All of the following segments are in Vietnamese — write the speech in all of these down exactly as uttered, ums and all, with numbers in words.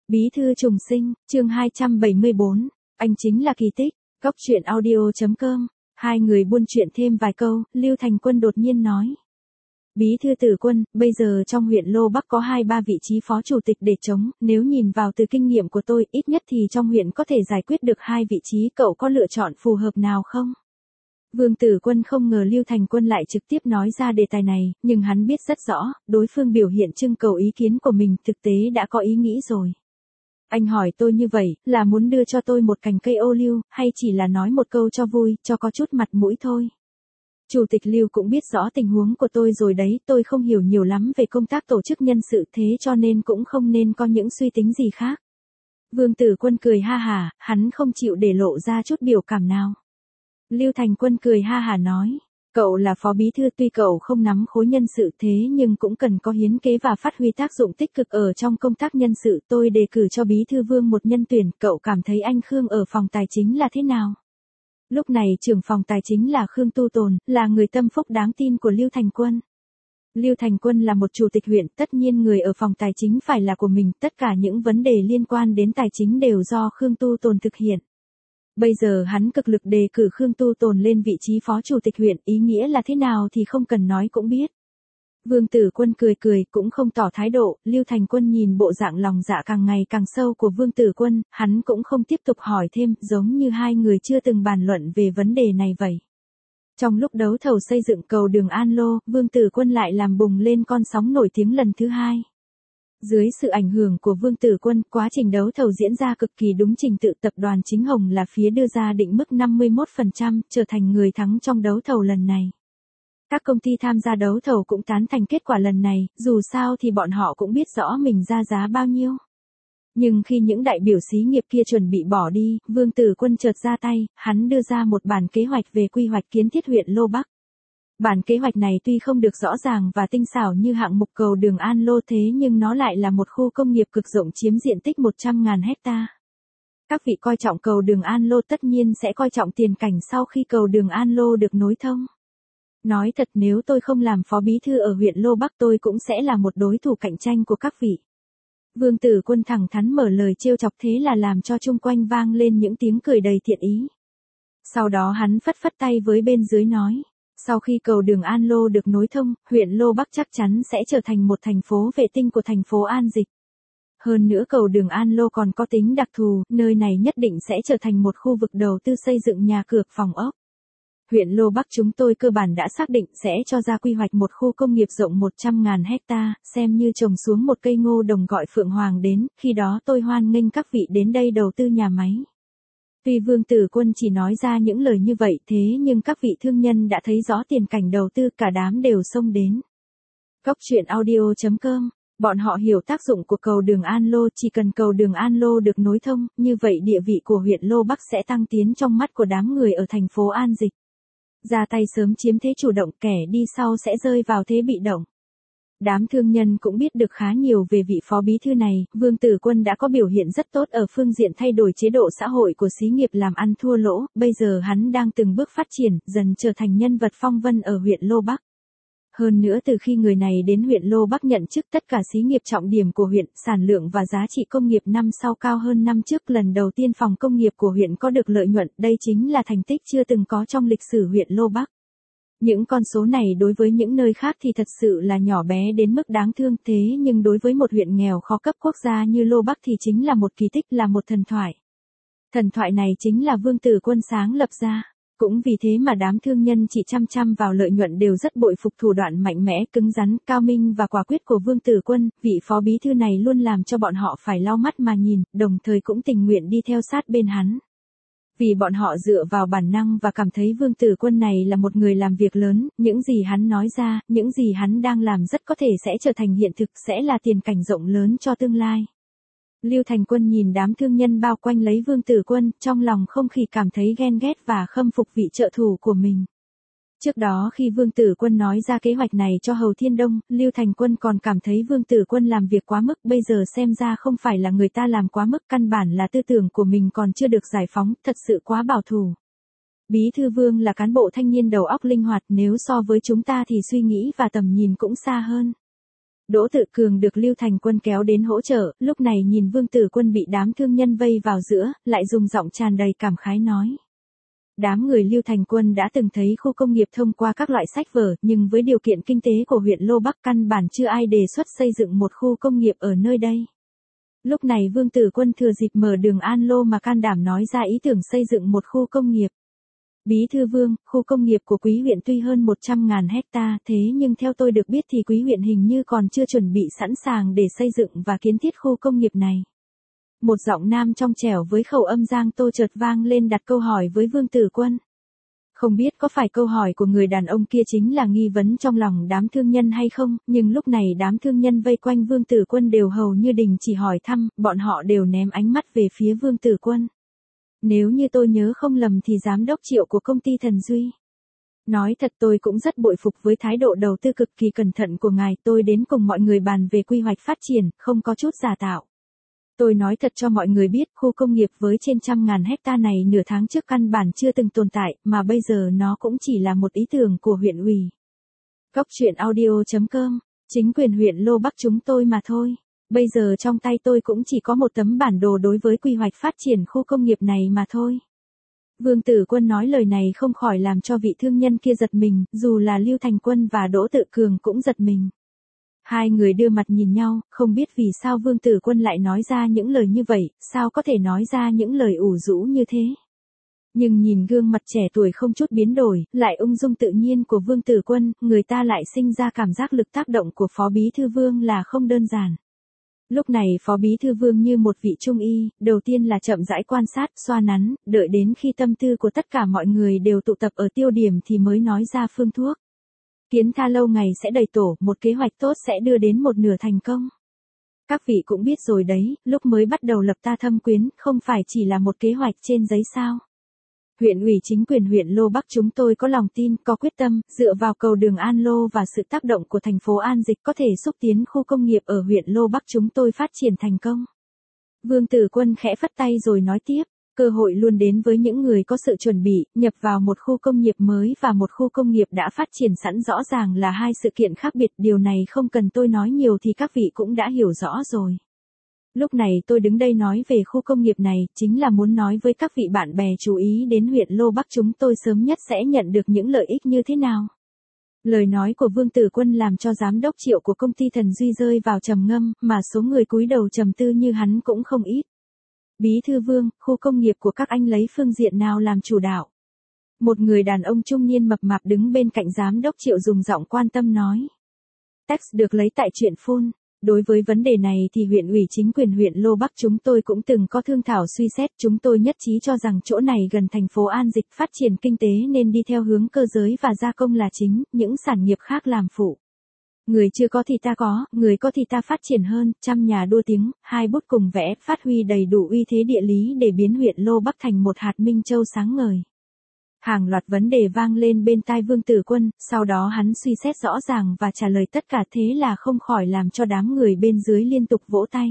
Bí thư trùng sinh, chương hai trăm bảy mươi bốn, anh chính là kỳ tích, góc truyện audio.com, hai người buôn chuyện thêm vài câu, Lưu Thành Quân đột nhiên nói. Bí thư Tử Quân, bây giờ trong huyện Lô Bắc có hai ba vị trí phó chủ tịch để trống, nếu nhìn vào từ kinh nghiệm của tôi, ít nhất thì trong huyện có thể giải quyết được hai vị trí, cậu có lựa chọn phù hợp nào không? Vương Tử Quân không ngờ Lưu Thành Quân lại trực tiếp nói ra đề tài này, nhưng hắn biết rất rõ, đối phương biểu hiện trưng cầu ý kiến của mình thực tế đã có ý nghĩ rồi. Anh hỏi tôi như vậy, là muốn đưa cho tôi một cành cây ô liu, hay chỉ là nói một câu cho vui, cho có chút mặt mũi thôi? Chủ tịch Lưu cũng biết rõ tình huống của tôi rồi đấy, tôi không hiểu nhiều lắm về công tác tổ chức nhân sự thế cho nên cũng không nên có những suy tính gì khác. Vương Tử Quân cười ha hả, hắn không chịu để lộ ra chút biểu cảm nào. Lưu Thành Quân cười ha hả nói, cậu là phó bí thư tuy cậu không nắm khối nhân sự thế nhưng cũng cần có hiến kế và phát huy tác dụng tích cực ở trong công tác nhân sự. Tôi đề cử cho bí thư Vương một nhân tuyển, cậu cảm thấy anh Khương ở phòng tài chính là thế nào? Lúc này trưởng phòng tài chính là Khương Tu Tồn, là người tâm phúc đáng tin của Lưu Thành Quân. Lưu Thành Quân là một chủ tịch huyện, tất nhiên người ở phòng tài chính phải là của mình, tất cả những vấn đề liên quan đến tài chính đều do Khương Tu Tồn thực hiện. Bây giờ hắn cực lực đề cử Khương Tu Tồn lên vị trí phó chủ tịch huyện, ý nghĩa là thế nào thì không cần nói cũng biết. Vương Tử Quân cười cười, cũng không tỏ thái độ. Lưu Thành Quân nhìn bộ dạng lòng dạ càng ngày càng sâu của Vương Tử Quân, hắn cũng không tiếp tục hỏi thêm, giống như hai người chưa từng bàn luận về vấn đề này vậy. Trong lúc đấu thầu xây dựng cầu đường An Lô, Vương Tử Quân lại làm bùng lên con sóng nổi tiếng lần thứ hai. Dưới sự ảnh hưởng của Vương Tử Quân, quá trình đấu thầu diễn ra cực kỳ đúng trình tự, tập đoàn Chính Hồng là phía đưa ra định mức năm mươi mốt phần trăm, trở thành người thắng trong đấu thầu lần này. Các công ty tham gia đấu thầu cũng tán thành kết quả lần này, dù sao thì bọn họ cũng biết rõ mình ra giá bao nhiêu. Nhưng khi những đại biểu xí nghiệp kia chuẩn bị bỏ đi, Vương Tử Quân chợt ra tay, hắn đưa ra một bản kế hoạch về quy hoạch kiến thiết huyện Lô Bắc. Bản kế hoạch này tuy không được rõ ràng và tinh xảo như hạng mục cầu đường An Lô thế nhưng nó lại là một khu công nghiệp cực rộng chiếm diện tích một trăm nghìn hecta. Các vị coi trọng cầu đường An Lô tất nhiên sẽ coi trọng tiền cảnh sau khi cầu đường An Lô được nối thông. Nói thật, nếu tôi không làm phó bí thư ở huyện Lô Bắc tôi cũng sẽ là một đối thủ cạnh tranh của các vị. Vương Tử Quân thẳng thắn mở lời trêu chọc, thế là làm cho chung quanh vang lên những tiếng cười đầy thiện ý. Sau đó hắn phất phất tay với bên dưới nói, sau khi cầu đường An Lô được nối thông, huyện Lô Bắc chắc chắn sẽ trở thành một thành phố vệ tinh của thành phố An Dịch. Hơn nữa cầu đường An Lô còn có tính đặc thù, nơi này nhất định sẽ trở thành một khu vực đầu tư xây dựng nhà cửa, phòng ốc. Huyện Lô Bắc chúng tôi cơ bản đã xác định sẽ cho ra quy hoạch một khu công nghiệp rộng một trăm nghìn hecta, xem như trồng xuống một cây ngô đồng gọi Phượng Hoàng đến, khi đó tôi hoan nghênh các vị đến đây đầu tư nhà máy. Tuy Vương Tử Quân chỉ nói ra những lời như vậy thế nhưng các vị thương nhân đã thấy rõ tiền cảnh đầu tư, cả đám đều xông đến. Góc truyện audio.com, bọn họ hiểu tác dụng của cầu đường An Lô, chỉ cần cầu đường An Lô được nối thông, như vậy địa vị của huyện Lô Bắc sẽ tăng tiến trong mắt của đám người ở thành phố An Dịch. Ra tay sớm chiếm thế chủ động, kẻ đi sau sẽ rơi vào thế bị động. Đám thương nhân cũng biết được khá nhiều về vị phó bí thư này, Vương Tử Quân đã có biểu hiện rất tốt ở phương diện thay đổi chế độ xã hội của xí nghiệp làm ăn thua lỗ, bây giờ hắn đang từng bước phát triển, dần trở thành nhân vật phong vân ở huyện Lô Bắc. Hơn nữa từ khi người này đến huyện Lô Bắc nhận chức, tất cả xí nghiệp trọng điểm của huyện, sản lượng và giá trị công nghiệp năm sau cao hơn năm trước, lần đầu tiên phòng công nghiệp của huyện có được lợi nhuận, đây chính là thành tích chưa từng có trong lịch sử huyện Lô Bắc. Những con số này đối với những nơi khác thì thật sự là nhỏ bé đến mức đáng thương, thế nhưng đối với một huyện nghèo khó cấp quốc gia như Lô Bắc thì chính là một kỳ tích, là một thần thoại. Thần thoại này chính là Vương Tử Quân sáng lập ra. Cũng vì thế mà đám thương nhân chỉ chăm chăm vào lợi nhuận đều rất bội phục thủ đoạn mạnh mẽ, cứng rắn, cao minh và quả quyết của Vương Tử Quân, vị phó bí thư này luôn làm cho bọn họ phải lau mắt mà nhìn, đồng thời cũng tình nguyện đi theo sát bên hắn. Vì bọn họ dựa vào bản năng và cảm thấy Vương Tử Quân này là một người làm việc lớn, những gì hắn nói ra, những gì hắn đang làm rất có thể sẽ trở thành hiện thực, sẽ là tiền cảnh rộng lớn cho tương lai. Lưu Thành Quân nhìn đám thương nhân bao quanh lấy Vương Tử Quân, trong lòng không khi cảm thấy ghen ghét và khâm phục vị trợ thủ của mình. Trước đó khi Vương Tử Quân nói ra kế hoạch này cho Hầu Thiên Đông, Lưu Thành Quân còn cảm thấy Vương Tử Quân làm việc quá mức, bây giờ xem ra không phải là người ta làm quá mức, căn bản là tư tưởng của mình còn chưa được giải phóng, thật sự quá bảo thủ. Bí thư Vương là cán bộ thanh niên đầu óc linh hoạt, nếu so với chúng ta thì suy nghĩ và tầm nhìn cũng xa hơn. Đỗ Tự Cường được Lưu Thành Quân kéo đến hỗ trợ, lúc này nhìn Vương Tử Quân bị đám thương nhân vây vào giữa, lại dùng giọng tràn đầy cảm khái nói. Đám người Lưu Thành Quân đã từng thấy khu công nghiệp thông qua các loại sách vở, nhưng với điều kiện kinh tế của huyện Lô Bắc căn bản chưa ai đề xuất xây dựng một khu công nghiệp ở nơi đây. Lúc này Vương Tử Quân thừa dịp mở đường An Lô mà can đảm nói ra ý tưởng xây dựng một khu công nghiệp. Bí thư Vương, khu công nghiệp của Quý huyện tuy hơn một trăm ngàn hecta, thế nhưng theo tôi được biết thì Quý huyện hình như còn chưa chuẩn bị sẵn sàng để xây dựng và kiến thiết khu công nghiệp này. Một giọng nam trong trẻo với khẩu âm Giang Tô chợt vang lên đặt câu hỏi với Vương Tử Quân. Không biết có phải câu hỏi của người đàn ông kia chính là nghi vấn trong lòng đám thương nhân hay không, nhưng lúc này đám thương nhân vây quanh Vương Tử Quân đều hầu như đình chỉ hỏi thăm, bọn họ đều ném ánh mắt về phía Vương Tử Quân. Nếu như tôi nhớ không lầm thì giám đốc Triệu của công ty Thần Duy. Nói thật tôi cũng rất bội phục với thái độ đầu tư cực kỳ cẩn thận của ngài, tôi đến cùng mọi người bàn về quy hoạch phát triển, không có chút giả tạo. Tôi nói thật cho mọi người biết, khu công nghiệp với trên trăm ngàn hecta này nửa tháng trước căn bản chưa từng tồn tại, mà bây giờ nó cũng chỉ là một ý tưởng của huyện ủy. Góc truyện audio chấm com, chính quyền huyện Lô Bắc chúng tôi mà thôi. Bây giờ trong tay tôi cũng chỉ có một tấm bản đồ đối với quy hoạch phát triển khu công nghiệp này mà thôi. Vương Tử Quân nói lời này không khỏi làm cho vị thương nhân kia giật mình, dù là Lưu Thành Quân và Đỗ Tự Cường cũng giật mình. Hai người đưa mặt nhìn nhau, không biết vì sao Vương Tử Quân lại nói ra những lời như vậy, sao có thể nói ra những lời ủ rũ như thế. Nhưng nhìn gương mặt trẻ tuổi không chút biến đổi, lại ung dung tự nhiên của Vương Tử Quân, người ta lại sinh ra cảm giác lực tác động của Phó Bí Thư Vương là không đơn giản. Lúc này Phó Bí Thư Vương như một vị trung y, đầu tiên là chậm rãi quan sát, xoa nắn, đợi đến khi tâm tư của tất cả mọi người đều tụ tập ở tiêu điểm thì mới nói ra phương thuốc. Kiến tha lâu ngày sẽ đầy tổ, một kế hoạch tốt sẽ đưa đến một nửa thành công. Các vị cũng biết rồi đấy, lúc mới bắt đầu lập ta thâm quyến, không phải chỉ là một kế hoạch trên giấy sao. Huyện ủy chính quyền huyện Lô Bắc chúng tôi có lòng tin, có quyết tâm, dựa vào cầu đường An Lô và sự tác động của thành phố An Dịch có thể xúc tiến khu công nghiệp ở huyện Lô Bắc chúng tôi phát triển thành công. Vương Tử Quân khẽ phất tay rồi nói tiếp, cơ hội luôn đến với những người có sự chuẩn bị, nhập vào một khu công nghiệp mới và một khu công nghiệp đã phát triển sẵn rõ ràng là hai sự kiện khác biệt, điều này không cần tôi nói nhiều thì các vị cũng đã hiểu rõ rồi. Lúc này tôi đứng đây nói về khu công nghiệp này, chính là muốn nói với các vị bạn bè chú ý đến huyện Lô Bắc chúng tôi sớm nhất sẽ nhận được những lợi ích như thế nào. Lời nói của Vương Tử Quân làm cho giám đốc Triệu của công ty Thần Duy rơi vào trầm ngâm, mà số người cúi đầu trầm tư như hắn cũng không ít. Bí thư Vương, khu công nghiệp của các anh lấy phương diện nào làm chủ đạo? Một người đàn ông trung niên mập mạp đứng bên cạnh giám đốc Triệu dùng giọng quan tâm nói. Text được lấy tại truyện phun. Đối với vấn đề này thì huyện ủy chính quyền huyện Lô Bắc chúng tôi cũng từng có thương thảo suy xét, chúng tôi nhất trí cho rằng chỗ này gần thành phố An Dịch, phát triển kinh tế nên đi theo hướng cơ giới và gia công là chính, những sản nghiệp khác làm phụ. Người chưa có thì ta có, người có thì ta phát triển hơn, trăm nhà đua tiếng, hai bút cùng vẽ, phát huy đầy đủ uy thế địa lý để biến huyện Lô Bắc thành một hạt minh châu sáng ngời. Hàng loạt vấn đề vang lên bên tai Vương Tử Quân, sau đó hắn suy xét rõ ràng và trả lời tất cả, thế là không khỏi làm cho đám người bên dưới liên tục vỗ tay.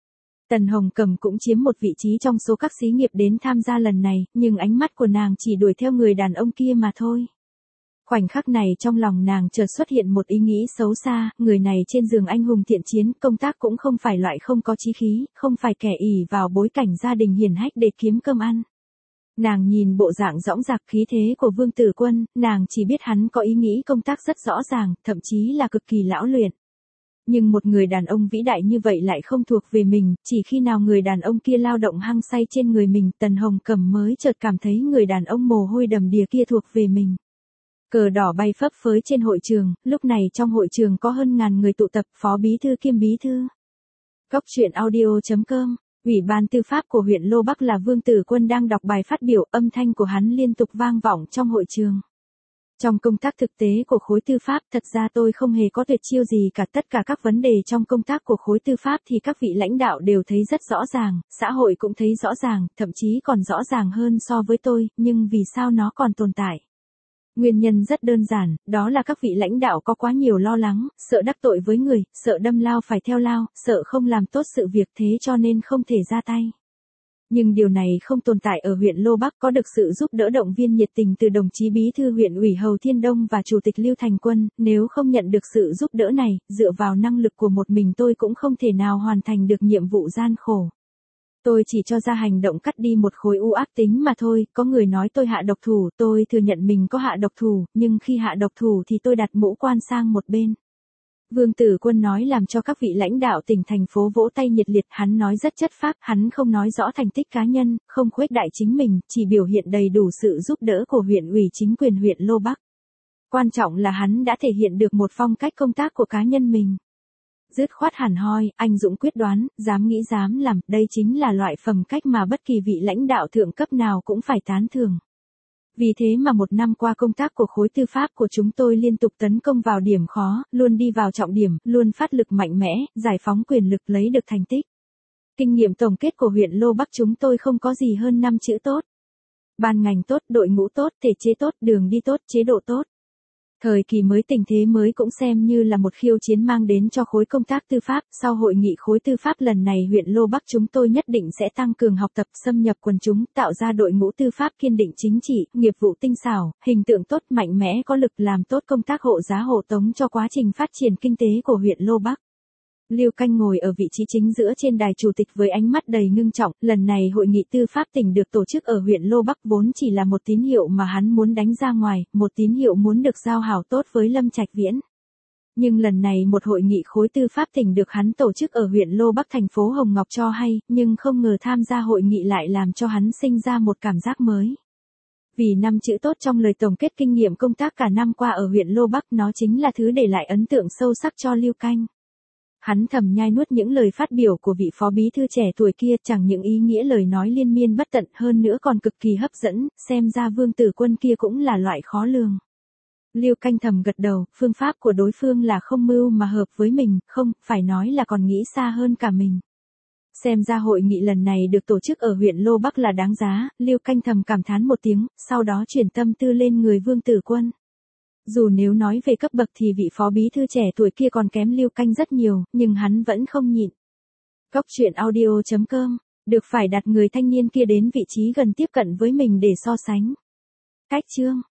Tần Hồng Cầm cũng chiếm một vị trí trong số các xí nghiệp đến tham gia lần này, nhưng ánh mắt của nàng chỉ đuổi theo người đàn ông kia mà thôi. Khoảnh khắc này trong lòng nàng chợt xuất hiện một ý nghĩ xấu xa, người này trên giường anh hùng thiện chiến, công tác cũng không phải loại không có chí khí, không phải kẻ ỷ vào bối cảnh gia đình hiển hách để kiếm cơm ăn. Nàng nhìn bộ dạng dõng dạc khí thế của Vương Tử Quân, nàng chỉ biết hắn có ý nghĩ công tác rất rõ ràng, thậm chí là cực kỳ lão luyện. Nhưng một người đàn ông vĩ đại như vậy lại không thuộc về mình, chỉ khi nào người đàn ông kia lao động hăng say trên người mình, Tần Hồng Cầm mới chợt cảm thấy người đàn ông mồ hôi đầm đìa kia thuộc về mình. Cờ đỏ bay phấp phới trên hội trường, lúc này trong hội trường có hơn ngàn người tụ tập, phó bí thư kiêm bí thư. Góc truyện audio chấm com. Ủy ban tư pháp của huyện Lô Bắc là Vương Tử Quân đang đọc bài phát biểu, âm thanh của hắn liên tục vang vọng trong hội trường. Trong công tác thực tế của khối tư pháp, thật ra tôi không hề có tuyệt chiêu gì cả, tất cả các vấn đề trong công tác của khối tư pháp thì các vị lãnh đạo đều thấy rất rõ ràng, xã hội cũng thấy rõ ràng, thậm chí còn rõ ràng hơn so với tôi, nhưng vì sao nó còn tồn tại? Nguyên nhân rất đơn giản, đó là các vị lãnh đạo có quá nhiều lo lắng, sợ đắc tội với người, sợ đâm lao phải theo lao, sợ không làm tốt sự việc thế cho nên không thể ra tay. Nhưng điều này không tồn tại ở huyện Lô Bắc, có được sự giúp đỡ động viên nhiệt tình từ đồng chí bí thư huyện ủy Hầu Thiên Đông và chủ tịch Lưu Thành Quân, nếu không nhận được sự giúp đỡ này, dựa vào năng lực của một mình tôi cũng không thể nào hoàn thành được nhiệm vụ gian khổ. Tôi chỉ cho ra hành động cắt đi một khối u ác tính mà thôi, có người nói tôi hạ độc thủ, tôi thừa nhận mình có hạ độc thủ, nhưng khi hạ độc thủ thì tôi đặt mũ quan sang một bên. Vương Tử Quân nói làm cho các vị lãnh đạo tỉnh thành phố vỗ tay nhiệt liệt, hắn nói rất chất phác, hắn không nói rõ thành tích cá nhân, không khuếch đại chính mình, chỉ biểu hiện đầy đủ sự giúp đỡ của huyện ủy chính quyền huyện Lô Bắc. Quan trọng là hắn đã thể hiện được một phong cách công tác của cá nhân mình. Dứt khoát hẳn hoi, anh dũng quyết đoán, dám nghĩ dám làm, đây chính là loại phẩm cách mà bất kỳ vị lãnh đạo thượng cấp nào cũng phải tán thưởng. Vì thế mà một năm qua công tác của khối tư pháp của chúng tôi liên tục tấn công vào điểm khó, luôn đi vào trọng điểm, luôn phát lực mạnh mẽ, giải phóng quyền lực lấy được thành tích. Kinh nghiệm tổng kết của huyện Lô Bắc chúng tôi không có gì hơn năm chữ tốt. Ban ngành tốt, đội ngũ tốt, thể chế tốt, đường đi tốt, chế độ tốt. Thời kỳ mới tình thế mới cũng xem như là một khiêu chiến mang đến cho khối công tác tư pháp. Sau hội nghị khối tư pháp lần này huyện Lô Bắc chúng tôi nhất định sẽ tăng cường học tập, xâm nhập quần chúng, tạo ra đội ngũ tư pháp kiên định chính trị, nghiệp vụ tinh xảo, hình tượng tốt, mạnh mẽ, có lực, làm tốt công tác hộ giá hộ tống cho quá trình phát triển kinh tế của huyện Lô Bắc. Lưu Canh ngồi ở vị trí chính giữa trên đài chủ tịch với ánh mắt đầy ngưng trọng, lần này hội nghị tư pháp tỉnh được tổ chức ở huyện Lô Bắc vốn chỉ là một tín hiệu mà hắn muốn đánh ra ngoài, một tín hiệu muốn được giao hảo tốt với Lâm Trạch Viễn. Nhưng lần này một hội nghị khối tư pháp tỉnh được hắn tổ chức ở huyện Lô Bắc thành phố Hồng Ngọc cho hay, nhưng không ngờ tham gia hội nghị lại làm cho hắn sinh ra một cảm giác mới. Vì năm chữ tốt trong lời tổng kết kinh nghiệm công tác cả năm qua ở huyện Lô Bắc, nó chính là thứ để lại ấn tượng sâu sắc cho Lưu Canh. Hắn thầm nhai nuốt những lời phát biểu của vị phó bí thư trẻ tuổi kia, chẳng những ý nghĩa lời nói liên miên bất tận hơn nữa còn cực kỳ hấp dẫn, xem ra Vương Tử Quân kia cũng là loại khó lường. Lưu Canh thầm gật đầu, phương pháp của đối phương là không mưu mà hợp với mình, không, phải nói là còn nghĩ xa hơn cả mình. Xem ra hội nghị lần này được tổ chức ở huyện Lô Bắc là đáng giá, Lưu Canh thầm cảm thán một tiếng, sau đó chuyển tâm tư lên người Vương Tử Quân. Dù nếu nói về cấp bậc thì vị phó bí thư trẻ tuổi kia còn kém Lưu Canh rất nhiều, nhưng hắn vẫn không nhịn. Cốc truyện audio chấm com, được phải đặt người thanh niên kia đến vị trí gần tiếp cận với mình để so sánh. Cách chương